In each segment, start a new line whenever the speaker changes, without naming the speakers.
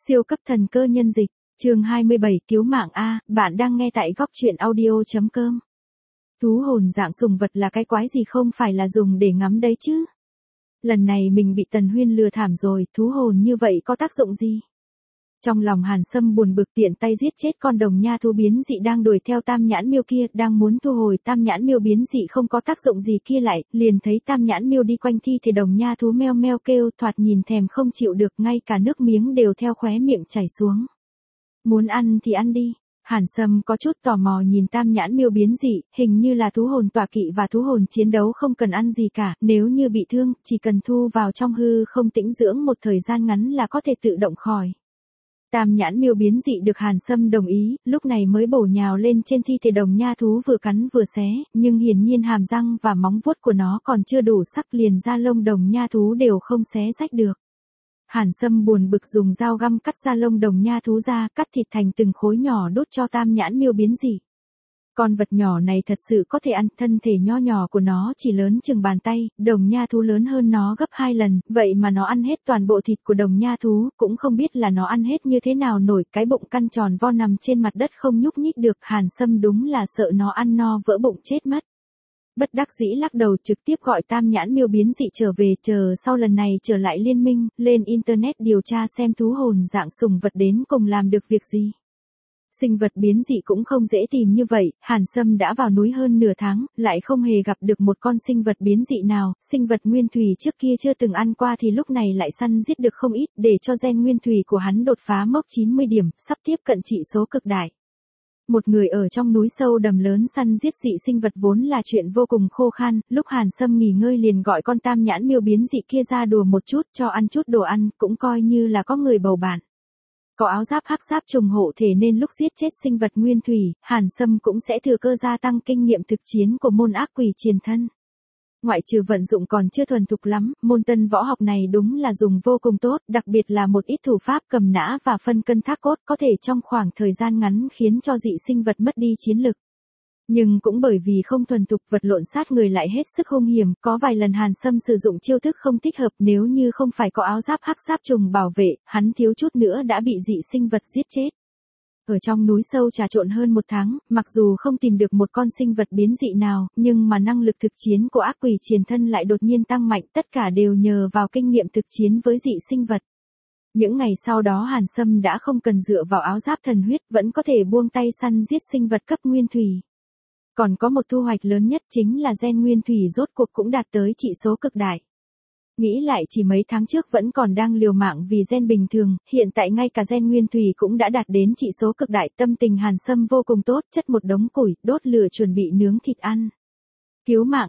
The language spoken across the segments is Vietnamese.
Siêu cấp thần cơ nhân dịch, chương 27 cứu mạng A, bạn đang nghe tại góc truyện audio.com. Thú hồn dạng sùng vật là cái quái gì không phải là dùng để ngắm đấy chứ. Lần này mình bị Tần Huyên lừa thảm rồi, thú hồn như vậy có tác dụng gì? Trong lòng Hàn Sâm buồn bực tiện tay giết chết con đồng nha thú biến dị đang đuổi theo tam nhãn miêu kia, đang muốn thu hồi tam nhãn miêu biến dị không có tác dụng gì kia lại, liền thấy tam nhãn miêu đi quanh thi thể đồng nha thú meo meo kêu, thoạt nhìn thèm không chịu được, ngay cả nước miếng đều theo khóe miệng chảy xuống. Muốn ăn thì ăn đi. Hàn Sâm có chút tò mò nhìn tam nhãn miêu biến dị, hình như là thú hồn tọa kỵ và thú hồn chiến đấu không cần ăn gì cả, nếu như bị thương, chỉ cần thu vào trong hư không tĩnh dưỡng một thời gian ngắn là có thể tự động khỏi. Tam nhãn miêu biến dị được Hàn Sâm đồng ý, lúc này mới bổ nhào lên trên thi thể đồng nha thú vừa cắn vừa xé, nhưng hiển nhiên hàm răng và móng vuốt của nó còn chưa đủ sắc, liền da lông đồng nha thú đều không xé rách được. Hàn Sâm buồn bực dùng dao găm cắt da lông đồng nha thú ra, cắt thịt thành từng khối nhỏ đốt cho tam nhãn miêu biến dị. Con vật nhỏ này thật sự có thể ăn, thân thể nho nhỏ của nó chỉ lớn chừng bàn tay, đồng nha thú lớn hơn nó gấp 2 lần, vậy mà nó ăn hết toàn bộ thịt của đồng nha thú, cũng không biết là nó ăn hết như thế nào nổi, cái bụng căn tròn vo nằm trên mặt đất không nhúc nhích được, Hàn Sâm đúng là sợ nó ăn no vỡ bụng chết mất. Bất đắc dĩ lắc đầu trực tiếp gọi tam nhãn miêu biến dị trở về, chờ sau lần này trở lại liên minh, lên internet điều tra xem thú hồn dạng sùng vật đến cùng làm được việc gì. Sinh vật biến dị cũng không dễ tìm như vậy, Hàn Sâm đã vào núi hơn nửa tháng, lại không hề gặp được một con sinh vật biến dị nào, sinh vật nguyên thủy trước kia chưa từng ăn qua thì lúc này lại săn giết được không ít, để cho gen nguyên thủy của hắn đột phá mốc 90 điểm, sắp tiếp cận trị số cực đại. Một người ở trong núi sâu đầm lớn săn giết dị sinh vật vốn là chuyện vô cùng khô khan, lúc Hàn Sâm nghỉ ngơi liền gọi con tam nhãn miêu biến dị kia ra đùa một chút, cho ăn chút đồ ăn, cũng coi như là có người bầu bạn. Có áo giáp hắc giáp trùng hộ thể nên lúc giết chết sinh vật nguyên thủy, Hàn Sâm cũng sẽ thừa cơ gia tăng kinh nghiệm thực chiến của môn ác quỷ triền thân. Ngoại trừ vận dụng còn chưa thuần thục lắm, môn tân võ học này đúng là dùng vô cùng tốt, đặc biệt là một ít thủ pháp cầm nã và phân cân thác cốt có thể trong khoảng thời gian ngắn khiến cho dị sinh vật mất đi chiến lực. Nhưng cũng bởi vì không thuần thục, vật lộn sát người lại hết sức hung hiểm, có vài lần Hàn Sâm sử dụng chiêu thức không thích hợp, nếu như không phải có áo giáp hắc giáp trùng bảo vệ, hắn thiếu chút nữa đã bị dị sinh vật giết chết. Ở trong núi sâu trà trộn hơn 1 tháng, mặc dù không tìm được một con sinh vật biến dị nào, nhưng mà năng lực thực chiến của ác quỷ triền thân lại đột nhiên tăng mạnh, tất cả đều nhờ vào kinh nghiệm thực chiến với dị sinh vật. Những ngày sau đó Hàn Sâm đã không cần dựa vào áo giáp thần huyết, vẫn có thể buông tay săn giết sinh vật cấp nguyên thủy. Còn có một thu hoạch lớn nhất chính là gen nguyên thủy rốt cuộc cũng đạt tới trị số cực đại. Nghĩ lại chỉ mấy tháng trước vẫn còn đang liều mạng vì gen bình thường, hiện tại ngay cả gen nguyên thủy cũng đã đạt đến trị số cực đại, tâm tình Hàn Sâm vô cùng tốt, chất một đống củi, đốt lửa chuẩn bị nướng thịt ăn. Cứu mạng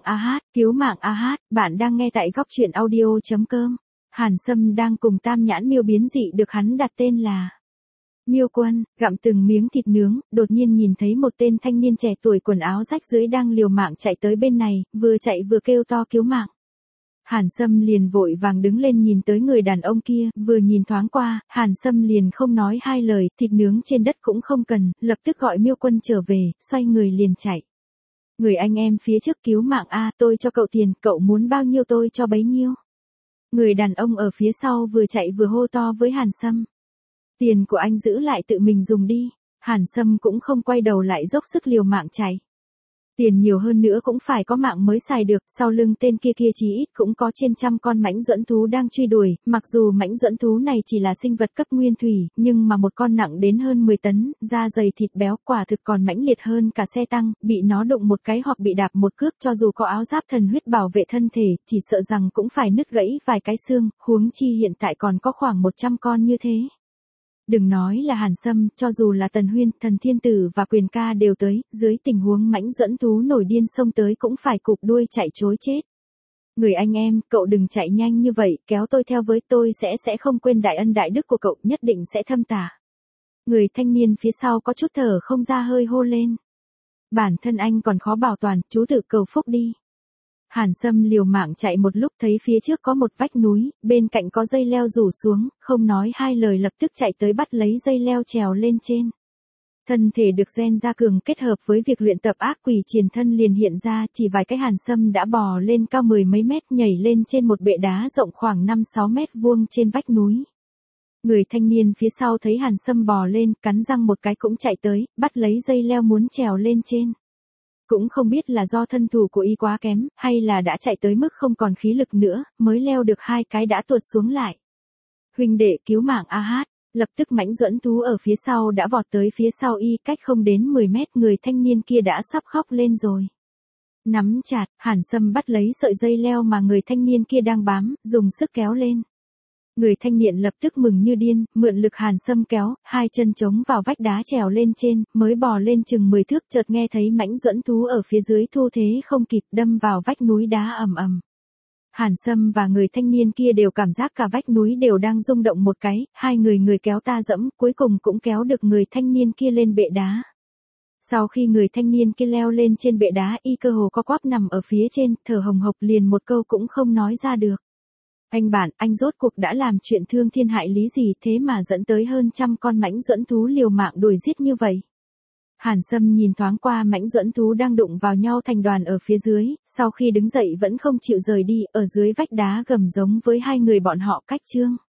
a hát, bạn đang nghe tại góc truyện audio.com. Hàn Sâm đang cùng tam nhãn miêu biến dị được hắn đặt tên là Miêu Quân, gặm từng miếng thịt nướng, đột nhiên nhìn thấy một tên thanh niên trẻ tuổi quần áo rách rưới đang liều mạng chạy tới bên này, vừa chạy vừa kêu to cứu mạng. Hàn Sâm liền vội vàng đứng lên nhìn tới người đàn ông kia, vừa nhìn thoáng qua, Hàn Sâm liền không nói hai lời, thịt nướng trên đất cũng không cần, lập tức gọi Miêu Quân trở về, xoay người liền chạy. Người anh em phía trước cứu mạng a, tôi cho cậu tiền, cậu muốn bao nhiêu tôi cho bấy nhiêu. Người đàn ông ở phía sau vừa chạy vừa hô to với Hàn Sâm. Tiền của anh giữ lại tự mình dùng đi. Hàn Sâm cũng không quay đầu lại dốc sức liều mạng chạy. Tiền nhiều hơn nữa cũng phải có mạng mới xài được, sau lưng tên kia chí ít cũng có trên 100 con mãnh duẫn thú đang truy đuổi, mặc dù mãnh duẫn thú này chỉ là sinh vật cấp nguyên thủy, nhưng mà một con nặng đến hơn 10 tấn, da dày thịt béo, quả thực còn mãnh liệt hơn cả xe tăng, bị nó đụng một cái hoặc bị đạp một cước cho dù có áo giáp thần huyết bảo vệ thân thể, chỉ sợ rằng cũng phải nứt gãy vài cái xương, huống chi hiện tại còn có khoảng 100 con như thế. Đừng nói là Hàn Sâm, cho dù là Tần Huyên, Thần Thiên Tử và Quyền Ca đều tới, dưới tình huống mãnh duẫn thú nổi điên xông tới cũng phải cụp đuôi chạy trối chết. Người anh em, cậu đừng chạy nhanh như vậy, kéo tôi theo với, tôi sẽ không quên đại ân đại đức của cậu, nhất định sẽ thâm tả. Người thanh niên phía sau có chút thở không ra hơi hô lên. Bản thân anh còn khó bảo toàn, chú tự cầu phúc đi. Hàn Sâm liều mạng chạy một lúc thấy phía trước có một vách núi, bên cạnh có dây leo rủ xuống, không nói hai lời lập tức chạy tới bắt lấy dây leo trèo lên trên. Thân thể được gen gia cường kết hợp với việc luyện tập ác quỷ triền thân liền hiện ra, chỉ vài cái Hàn Sâm đã bò lên cao 10 mấy mét, nhảy lên trên một bệ đá rộng khoảng 5-6 mét vuông trên vách núi. Người thanh niên phía sau thấy Hàn Sâm bò lên, cắn răng một cái cũng chạy tới, bắt lấy dây leo muốn trèo lên trên. Cũng không biết là do thân thủ của y quá kém, hay là đã chạy tới mức không còn khí lực nữa, mới leo được 2 cái đã tuột xuống lại. Huynh đệ cứu mạng a hát, lập tức Mãnh Duẫn Tú ở phía sau đã vọt tới phía sau y, cách không đến 10 mét, người thanh niên kia đã sắp khóc lên rồi. Nắm chặt, Hàn Sâm bắt lấy sợi dây leo mà người thanh niên kia đang bám, dùng sức kéo lên. Người thanh niên lập tức mừng như điên, mượn lực Hàn Sâm kéo, 2 chân chống vào vách đá trèo lên trên, mới bò lên chừng 10 thước, chợt nghe thấy Mãnh Duẫn Tú ở phía dưới thu thế không kịp, đâm vào vách núi đá ầm ầm. Hàn Sâm và người thanh niên kia đều cảm giác cả vách núi đều đang rung động một cái, hai người kéo ta dẫm, cuối cùng cũng kéo được người thanh niên kia lên bệ đá. Sau khi người thanh niên kia leo lên trên bệ đá, y cơ hồ co quắp nằm ở phía trên, thở hồng hộc, liền một câu cũng không nói ra được. Anh bạn, anh rốt cuộc đã làm chuyện thương thiên hại lý gì thế mà dẫn tới hơn 100 con Mãnh Duẫn Thú liều mạng đuổi giết như vậy? Hàn Sâm nhìn thoáng qua Mãnh Duẫn Thú đang đụng vào nhau thành đoàn ở phía dưới, sau khi đứng dậy vẫn không chịu rời đi, ở dưới vách đá gầm giống với hai người bọn họ cách chương.